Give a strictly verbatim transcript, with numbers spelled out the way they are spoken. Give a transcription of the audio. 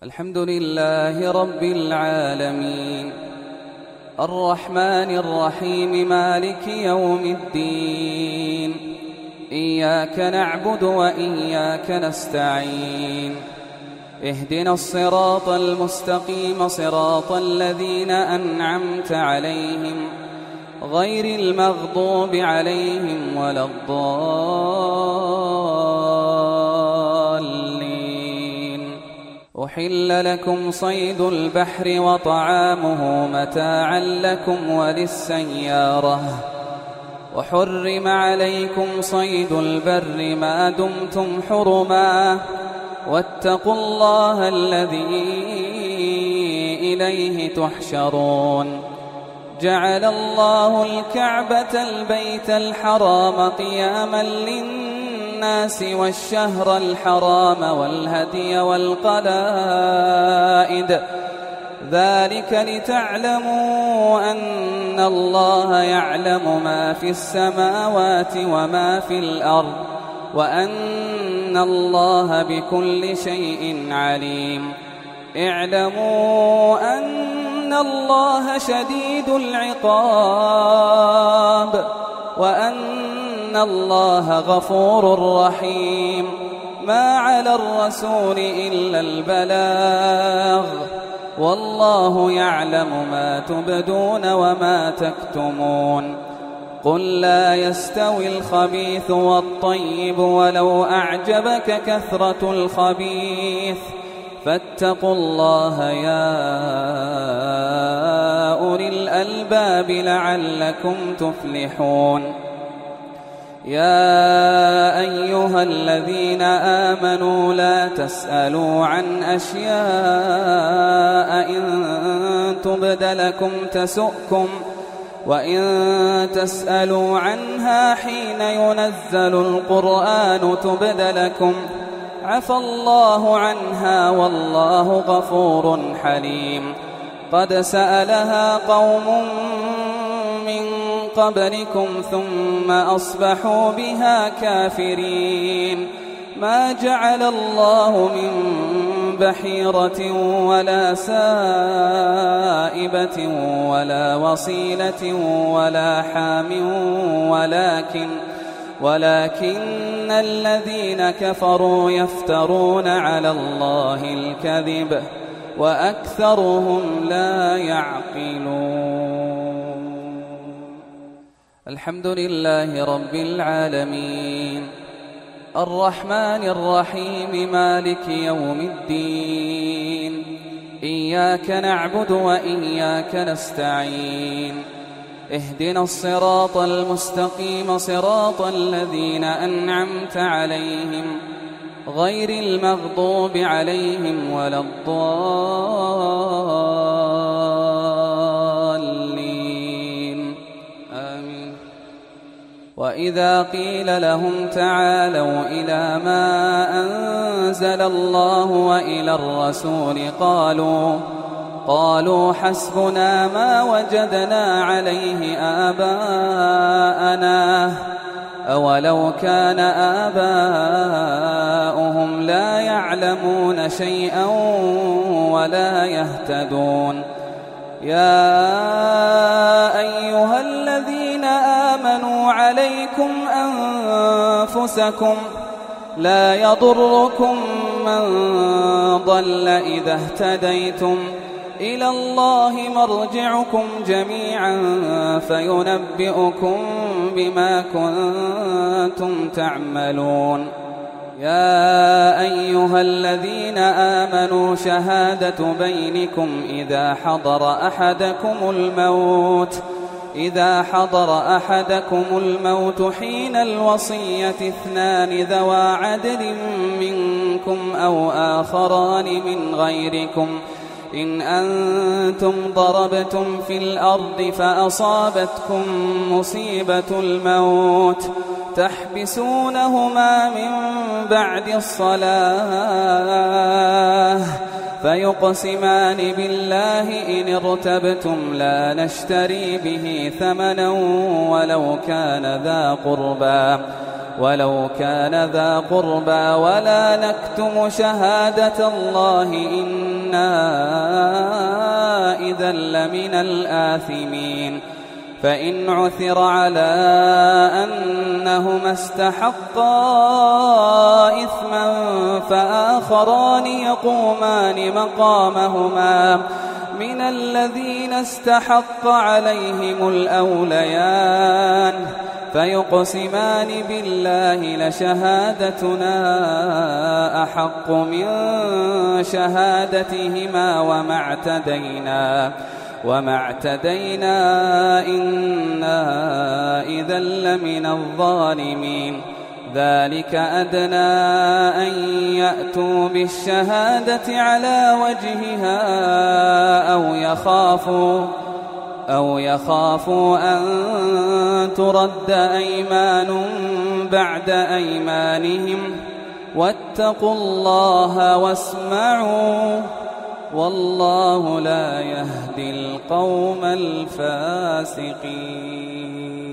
الحمد لله رب العالمين الرحمن الرحيم مالك يوم الدين إياك نعبد وإياك نستعين اهدنا الصراط المستقيم صراط الذين أنعمت عليهم غير المغضوب عليهم ولا الضالين. أحل لكم صيد البحر وطعامه متاعا لكم وللسيارة وحرم عليكم صيد البر ما دمتم حرما واتقوا الله الذي إليه تحشرون. جعل الله الكعبة البيت الحرام قياما للناس والشهر الحرام والهدي والقلائد ذلك لتعلموا أن الله يعلم ما في السماوات وما في الأرض وأن الله بكل شيء عليم. اعلموا أن الله شديد العقاب وأن الله غفور رحيم. ما على الرسول إلا البلاغ والله يعلم ما تبدون وما تكتمون. قل لا يستوي الخبيث والطيب ولو أعجبك كثرة الخبيث فاتقوا الله يا أولي الألباب لعلكم تفلحون. يا أيها الذين آمنوا لا تسألوا عن أشياء إن تبد لكم تسؤكم وإن تسألوا عنها حين ينزل القرآن تبد لكم عفى الله عنها والله غفور حليم. قد سألها قوم من قبلكم ثم أصبحوا بها كافرين. ما جعل الله من بحيرة ولا سائبة ولا وصيلة ولا حام ولكن ولكن الذين كفروا يفترون على الله الكذب وأكثرهم لا يعقلون. الحمد لله رب العالمين الرحمن الرحيم مالك يوم الدين إياك نعبد وإياك نستعين اهدنا الصراط المستقيم صراط الذين أنعمت عليهم غير المغضوب عليهم ولا الضالين آمين. وإذا قيل لهم تعالوا إلى ما أنزل الله وإلى الرسول قالوا قالوا حسبنا ما وجدنا عليه آباءنا أولو كان آباؤهم لا يعلمون شيئا ولا يهتدون. يا أيها الذين آمنوا عليكم أنفسكم لا يضركم من ضل إذا اهتديتم إلى الله مرجعكم جميعا فينبئكم بما كنتم تعملون. يا أيها الذين آمنوا شهادة بينكم إذا حضر أحدكم الموت إذا حضر أحدكم الموت حين الوصية اثنان ذوى عدل منكم أو آخران من غيركم إن أنتم ضربتم في الأرض فأصابتكم مصيبة الموت تحبسونهما من بعد الصلاة فيقسمان بالله إن ارتبتم لا نشتري به ثمنا ولو كان ذا قربى ولو كان ذا قربى ولا نكتم شهادة الله إنا إذا لمن الآثمين فإن عثر على أنهما استحقا إثما فآخران يقومان مقامهما من الذين استحق عليهم الأوليان فيقسمان بالله لشهادتنا أحق من شهادتهما وما اعتدينا وما اعتدينا إنا إذا لمن الظالمين ذلك أدنى أن يأتوا بالشهادة على وجهها أو يخافوا أو يخافوا أن ترد أيمان بعد أيمانهم واتقوا الله واسمعوا والله لا يهدي القوم الفاسقين.